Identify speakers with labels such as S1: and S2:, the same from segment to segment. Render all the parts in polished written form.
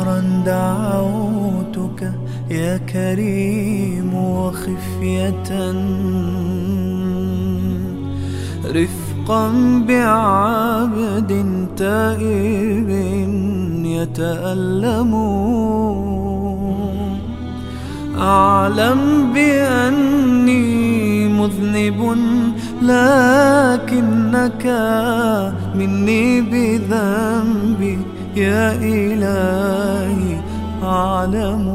S1: جهرا دعوتك يا كريم وخفية، رفقا بعبد تائب يتألم. أعلم بأني مذنب لكنك مني بذنبي يا إلهي أعلم.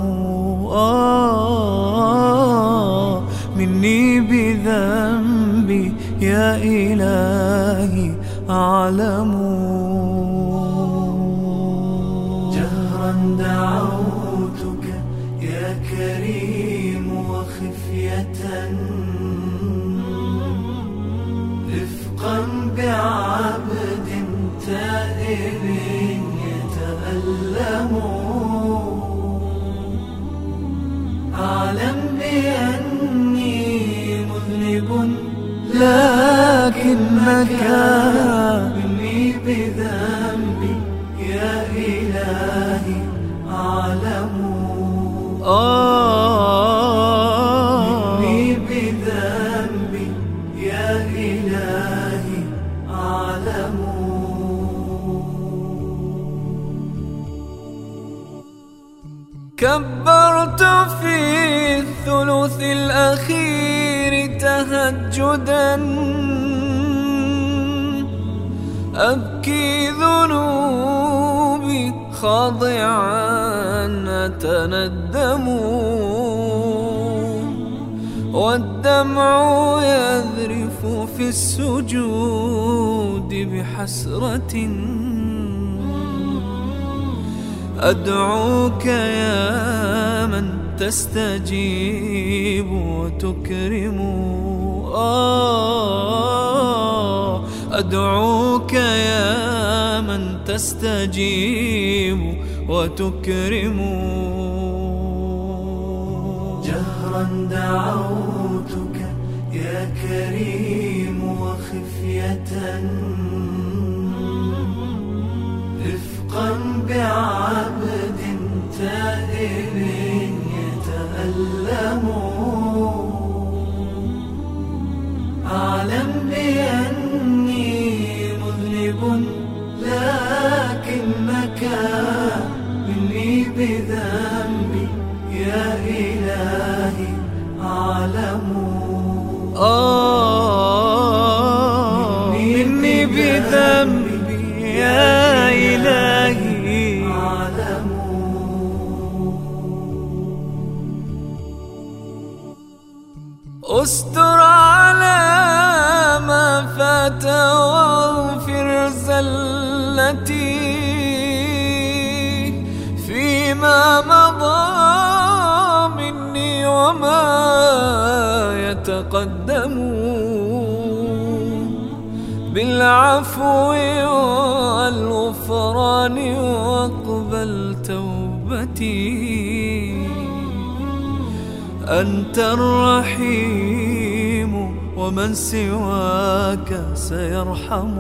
S1: مني بذنبي يا إلهي أعلم. جهرا دعوتك يا كريم وخفية، رفقا بعبد تائب يتألم. أعلم بأني مذنب لكنك مني بذنبي يا إلهي أعلم. مني بذنبي يا إلهي أعلم. كبرت في الثلث الأخير تهجدا، أبكي ذنوبي خاضعا أتندم، والدمع يذرف في السجود بحسرة. أدعوك يا من تستجيب وتكرم، أدعوك يا من تستجيب وتكرم. جهرا دعوتك يا كريم وخفية، رفقا بعبد تائب يتألم. أعلم بأني مذنب لكنك مني بذنبي يا إلهي أعلم. مني بذنبي يا إلهي أعلم. استر على ما فات واغفر زلتي فيما مضى مني وما يتقدم. بالعفو والغفران واقبل توبتي، أنت الرحيم ومن سواك سيرحم.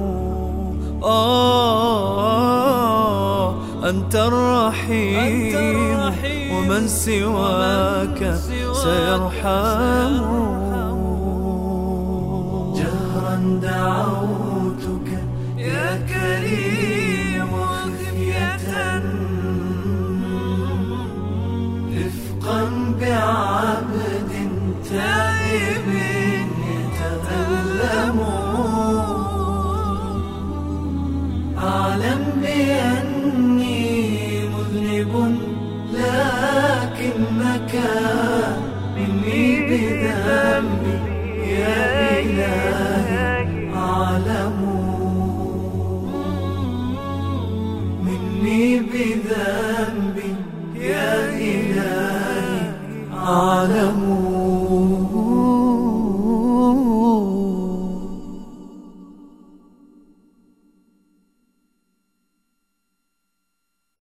S1: أنت الرحيم ومن سواك سيرحم. جهرا دعوتك يا كريم وخفية، رفقا بعبد تائب يتألم. أعلم بأني مذنب لكنك مني بذنبي يا إلهي أعلم. مني بذنبي يا إلهي أعلم.